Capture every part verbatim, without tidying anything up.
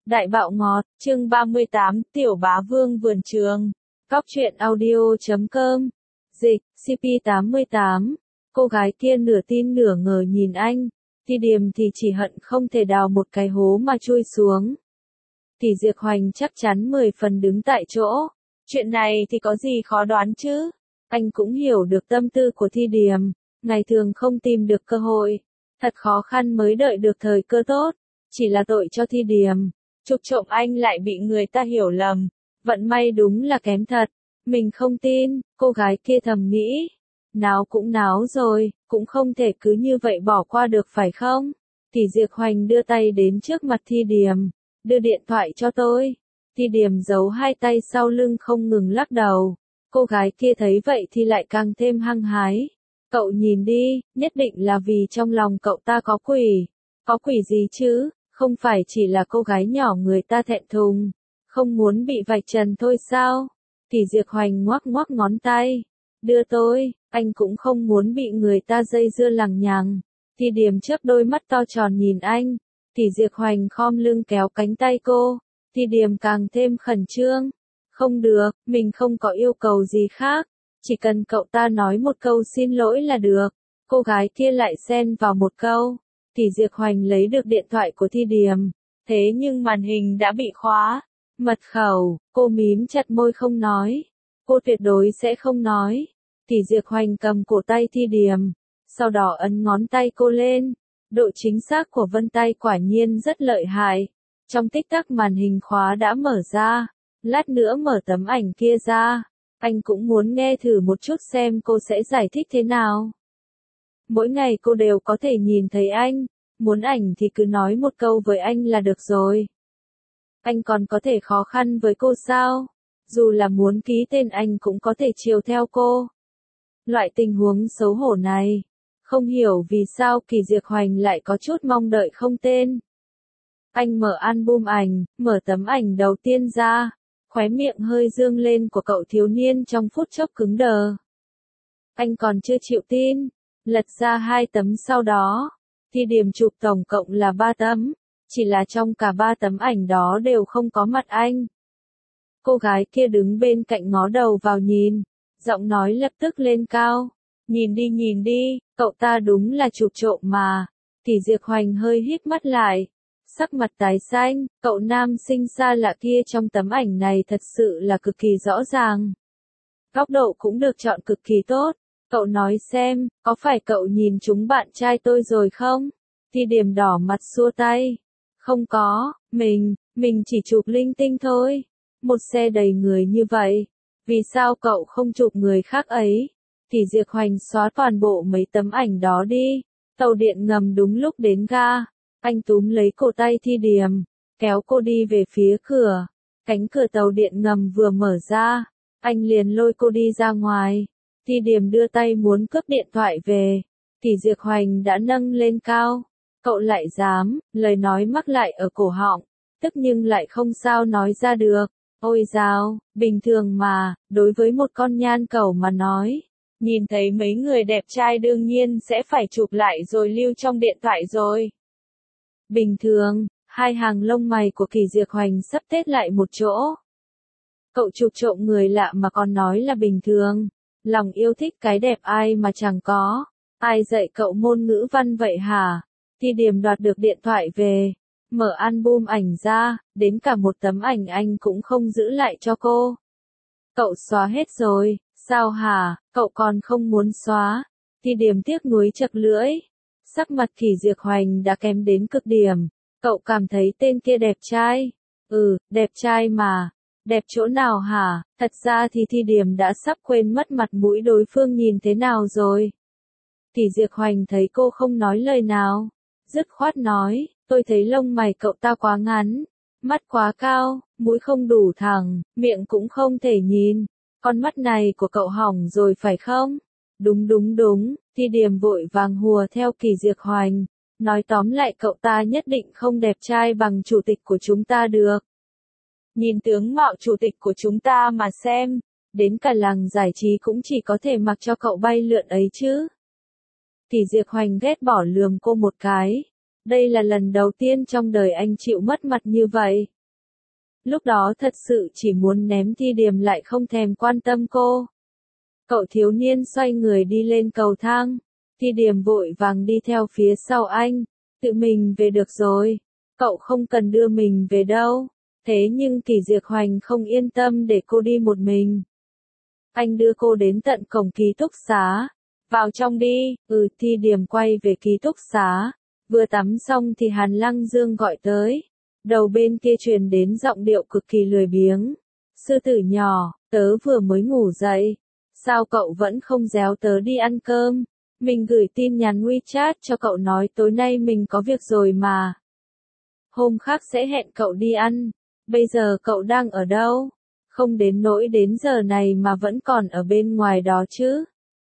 Đại bạo ngọt, chương ba mươi tám, Tiểu bá vương vườn trường. Cóc truyện audio chấm com. Dịch, xê pê tám mươi tám. Cô gái kia nửa tin nửa ngờ nhìn anh. Thì Điềm thì chỉ hận không thể đào một cái hố mà chui xuống. Tỷ Diệp Hoành chắc chắn mười phần đứng tại chỗ. Chuyện này thì có gì khó đoán chứ? Anh cũng hiểu được tâm tư của Thi Điềm. Ngày thường không tìm được cơ hội. Thật khó khăn mới đợi được thời cơ tốt. Chỉ là tội cho Thi Điềm. Chụp trộm anh lại bị người ta hiểu lầm. Vận may đúng là kém thật. Mình không tin, cô gái kia thầm nghĩ. Náo cũng náo rồi, cũng không thể cứ như vậy bỏ qua được phải không? Tỷ Diệp Hoành đưa tay đến trước mặt Thi Điềm. Đưa điện thoại cho tôi. Thi Điềm giấu hai tay sau lưng không ngừng lắc đầu. Cô gái kia thấy vậy thì lại càng thêm hăng hái. Cậu nhìn đi, nhất định là vì trong lòng cậu ta có quỷ. Có quỷ gì chứ? Không phải chỉ là cô gái nhỏ người ta thẹn thùng, không muốn bị vạch trần thôi sao? Tỷ Diệp Hoành ngoắc ngoắc ngón tay. Đưa tôi, anh cũng không muốn bị người ta dây dưa lằng nhằng. Thi Điềm chớp đôi mắt to tròn nhìn anh. Tỷ Diệp Hoành khom lưng kéo cánh tay cô. Thi Điềm càng thêm khẩn trương. Không được, mình không có yêu cầu gì khác. Chỉ cần cậu ta nói một câu xin lỗi là được. Cô gái kia lại xen vào một câu. Tỷ Diệp Hoành lấy được điện thoại của Thi Điềm. Thế nhưng màn hình đã bị khóa. Mật khẩu, cô mím chặt môi không nói. Cô tuyệt đối sẽ không nói. Tỷ Diệp Hoành cầm cổ tay Thi Điềm. Sau đó ấn ngón tay cô lên. Độ chính xác của vân tay quả nhiên rất lợi hại. Trong tích tắc màn hình khóa đã mở ra. Lát nữa mở tấm ảnh kia ra. Anh cũng muốn nghe thử một chút xem cô sẽ giải thích thế nào. Mỗi ngày cô đều có thể nhìn thấy anh. Muốn ảnh thì cứ nói một câu với anh là được rồi. Anh còn có thể khó khăn với cô sao? Dù là muốn ký tên anh cũng có thể chiều theo cô. Loại tình huống xấu hổ này. Không hiểu vì sao Kỳ Diệp Hoành lại có chút mong đợi không tên. Anh mở album ảnh, mở tấm ảnh đầu tiên ra. Khóe miệng hơi dương lên của cậu thiếu niên trong phút chốc cứng đờ. Anh còn chưa chịu tin. Lật ra hai tấm sau đó. Thi Điềm chụp tổng cộng là ba tấm. Chỉ là trong cả ba tấm ảnh đó đều không có mặt anh. Cô gái kia đứng bên cạnh ngó đầu vào nhìn. Giọng nói lập tức lên cao. Nhìn đi nhìn đi, cậu ta đúng là chụp trộm mà. Tỷ Diệp Hoành hơi hít mắt lại. Sắc mặt tái xanh, cậu nam sinh xa lạ kia trong tấm ảnh này thật sự là cực kỳ rõ ràng. Góc độ cũng được chọn cực kỳ tốt. Cậu nói xem, có phải cậu nhìn chúng bạn trai tôi rồi không? Thi Điềm đỏ mặt xua tay. Không có, mình, mình chỉ chụp linh tinh thôi. Một xe đầy người như vậy. Vì sao cậu không chụp người khác ấy? Tỷ Diệp Hoành xóa toàn bộ mấy tấm ảnh đó đi. Tàu điện ngầm đúng lúc đến ga. Anh túm lấy cổ tay Thi Điềm. Kéo cô đi về phía cửa. Cánh cửa tàu điện ngầm vừa mở ra. Anh liền lôi cô đi ra ngoài. Thi Điềm đưa tay muốn cướp điện thoại về. Tỷ Diệp Hoành đã nâng lên cao. Cậu lại dám, lời nói mắc lại ở cổ họng. Tức nhưng lại không sao nói ra được. Ôi dào, bình thường mà, đối với một con nhan cẩu mà nói. Nhìn thấy mấy người đẹp trai đương nhiên sẽ phải chụp lại rồi lưu trong điện thoại rồi. Bình thường, hai hàng lông mày của Kỳ Diệp Hoành sắp tết lại một chỗ. Cậu chụp trộm người lạ mà còn nói là bình thường. Lòng yêu thích cái đẹp ai mà chẳng có. Ai dạy cậu môn ngữ văn vậy hả? Thi Điềm đoạt được điện thoại về. Mở album ảnh ra, đến cả một tấm ảnh anh cũng không giữ lại cho cô. Cậu xóa hết rồi, sao hả, cậu còn không muốn xóa? Thi Điềm tiếc nuối chật lưỡi. Sắc mặt Kỳ Diệp Hoành đã kém đến cực điểm. Cậu cảm thấy tên kia đẹp trai. Ừ, đẹp trai mà. Đẹp chỗ nào hả? Thật ra thì Thi Điềm đã sắp quên mất mặt mũi đối phương nhìn thế nào rồi. Tỷ Diệp Hoành thấy cô không nói lời nào. Dứt khoát nói, tôi thấy lông mày cậu ta quá ngắn. Mắt quá cao, mũi không đủ thẳng, miệng cũng không thể nhìn. Con mắt này của cậu hỏng rồi phải không? Đúng đúng đúng, Thi Điềm vội vàng hùa theo Kỳ Diệp Hoành. Nói tóm lại cậu ta nhất định không đẹp trai bằng chủ tịch của chúng ta được. Nhìn tướng mạo chủ tịch của chúng ta mà xem, đến cả làng giải trí cũng chỉ có thể mặc cho cậu bay lượn ấy chứ. Tỷ Diệp Hoành ghét bỏ lườm cô một cái. Đây là lần đầu tiên trong đời anh chịu mất mặt như vậy. Lúc đó thật sự chỉ muốn ném Thi Điềm lại không thèm quan tâm cô. Cậu thiếu niên xoay người đi lên cầu thang. Thi Điềm vội vàng đi theo phía sau anh. Tự mình về được rồi. Cậu không cần đưa mình về đâu. Thế nhưng Kỳ Diệc Hoành không yên tâm để cô đi một mình. Anh đưa cô đến tận cổng ký túc xá. Vào trong đi. Ừ, Thi Điềm quay về ký túc xá. Vừa tắm xong thì Hàn Lăng Dương gọi tới. Đầu bên kia truyền đến giọng điệu cực kỳ lười biếng. Sư tử nhỏ, tớ vừa mới ngủ dậy. Sao cậu vẫn không réo tớ đi ăn cơm? Mình gửi tin nhắn WeChat cho cậu nói tối nay mình có việc rồi mà. Hôm khác sẽ hẹn cậu đi ăn. Bây giờ cậu đang ở đâu? Không đến nỗi đến giờ này mà vẫn còn ở bên ngoài đó chứ.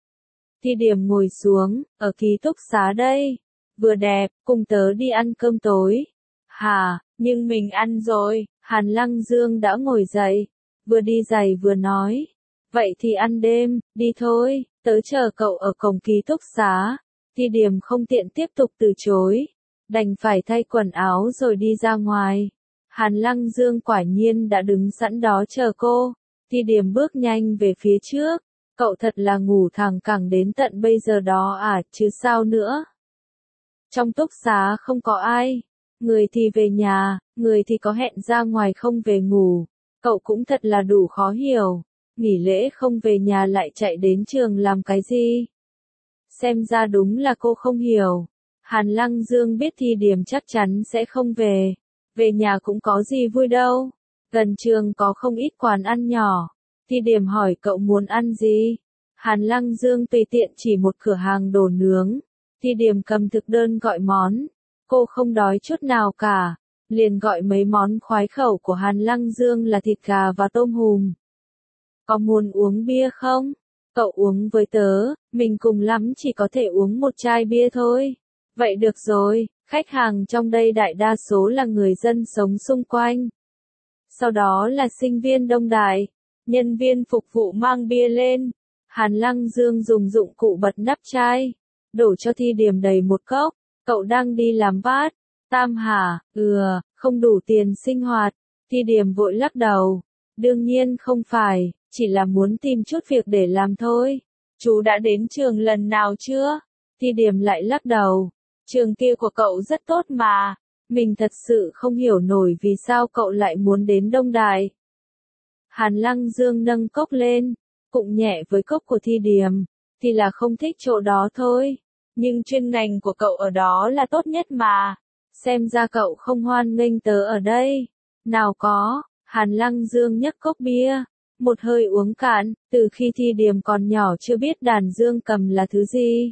Thi Điềm ngồi xuống, ở ký túc xá đây. Vừa đẹp, cùng tớ đi ăn cơm tối. Hà, nhưng mình ăn rồi. Hàn Lăng Dương đã ngồi dậy. Vừa đi giày vừa nói. Vậy thì ăn đêm, đi thôi, tớ chờ cậu ở cổng ký túc xá. Thi Điềm không tiện tiếp tục từ chối. Đành phải thay quần áo rồi đi ra ngoài. Hàn Lăng Dương quả nhiên đã đứng sẵn đó chờ cô. Thi Điềm bước nhanh về phía trước. Cậu thật là ngủ thẳng cẳng đến tận bây giờ đó à, chứ sao nữa. Trong túc xá không có ai. Người thì về nhà, người thì có hẹn ra ngoài không về ngủ. Cậu cũng thật là đủ khó hiểu. Nghỉ lễ không về nhà lại chạy đến trường làm cái gì? Xem ra đúng là cô không hiểu. Hàn Lăng Dương biết Thi Điềm chắc chắn sẽ không về. Về nhà cũng có gì vui đâu. Gần trường có không ít quán ăn nhỏ. Thi Điềm hỏi cậu muốn ăn gì? Hàn Lăng Dương tùy tiện chỉ một cửa hàng đồ nướng. Thi Điềm cầm thực đơn gọi món. Cô không đói chút nào cả. Liền gọi mấy món khoái khẩu của Hàn Lăng Dương là thịt gà và tôm hùm. Có muốn uống bia không? Cậu uống với tớ, mình cùng lắm chỉ có thể uống một chai bia thôi. Vậy được rồi, khách hàng trong đây đại đa số là người dân sống xung quanh. Sau đó là sinh viên đông đại. Nhân viên phục vụ mang bia lên. Hàn Lăng Dương dùng dụng cụ bật nắp chai. Đổ cho Thi Điềm đầy một cốc. Cậu đang đi làm vát. Tam hả? Ừ, không đủ tiền sinh hoạt. Thi Điềm vội lắc đầu. Đương nhiên không phải, chỉ là muốn tìm chút việc để làm thôi. Chú đã đến trường lần nào chưa? Thi Điềm lại lắc đầu. Trường kia của cậu rất tốt mà. Mình thật sự không hiểu nổi vì sao cậu lại muốn đến Đông Đại. Hàn Lăng Dương nâng cốc lên, cụng nhẹ với cốc của Thi Điềm. Thì là không thích chỗ đó thôi. Nhưng chuyên ngành của cậu ở đó là tốt nhất mà. Xem ra cậu không hoan nghênh tớ ở đây. Nào có. Hàn Lăng Dương nhấc cốc bia, một hơi uống cạn, từ khi Thi Điềm còn nhỏ chưa biết đàn dương cầm là thứ gì.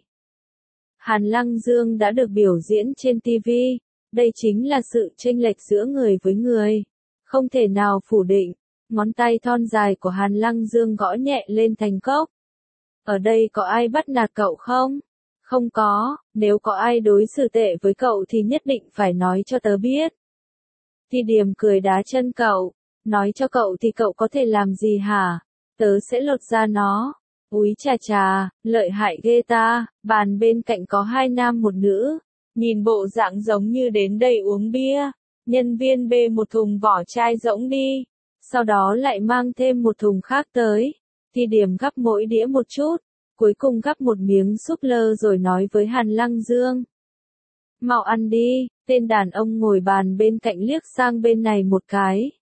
Hàn Lăng Dương đã được biểu diễn trên ti vi, đây chính là sự chênh lệch giữa người với người. Không thể nào phủ định, ngón tay thon dài của Hàn Lăng Dương gõ nhẹ lên thành cốc. Ở đây có ai bắt nạt cậu không? Không có, nếu có ai đối xử tệ với cậu thì nhất định phải nói cho tớ biết. Thi Điềm cười đá chân cậu. Nói cho cậu thì cậu có thể làm gì hả? Tớ sẽ lột ra nó. Úi chà chà, lợi hại ghê ta. Bàn bên cạnh có hai nam một nữ. Nhìn bộ dạng giống như đến đây uống bia. Nhân viên bê một thùng vỏ chai rỗng đi. Sau đó lại mang thêm một thùng khác tới. Thi Điềm gắp mỗi đĩa một chút. Cuối cùng gắp một miếng súp lơ rồi nói với Hàn Lăng Dương. Mau ăn đi. Tên đàn ông ngồi bàn bên cạnh liếc sang bên này một cái.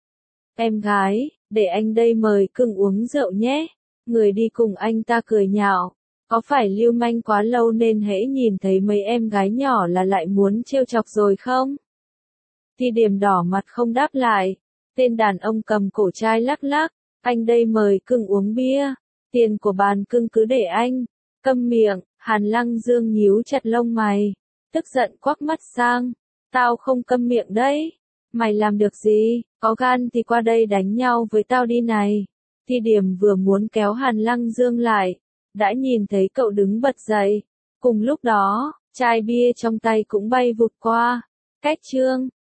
Em gái, để anh đây mời cưng uống rượu nhé. Người đi cùng anh ta cười nhạo. Có phải lưu manh quá lâu nên hễ nhìn thấy mấy em gái nhỏ là lại muốn trêu chọc rồi không? Thi Điềm đỏ mặt không đáp lại. Tên đàn ông cầm cổ chai lắc lắc. Anh đây mời cưng uống bia. Tiền của bàn cưng cứ để anh. Câm miệng. Hàn Lăng Dương nhíu chặt lông mày. Tức giận quắc mắt sang. Tao không câm miệng đấy. Mày làm được gì? Có gan thì qua đây đánh nhau với tao đi này. Thi Điềm vừa muốn kéo Hàn Lăng Dương lại. Đã nhìn thấy cậu đứng bật dậy. Cùng lúc đó, chai bia trong tay cũng bay vụt qua. Cách chương.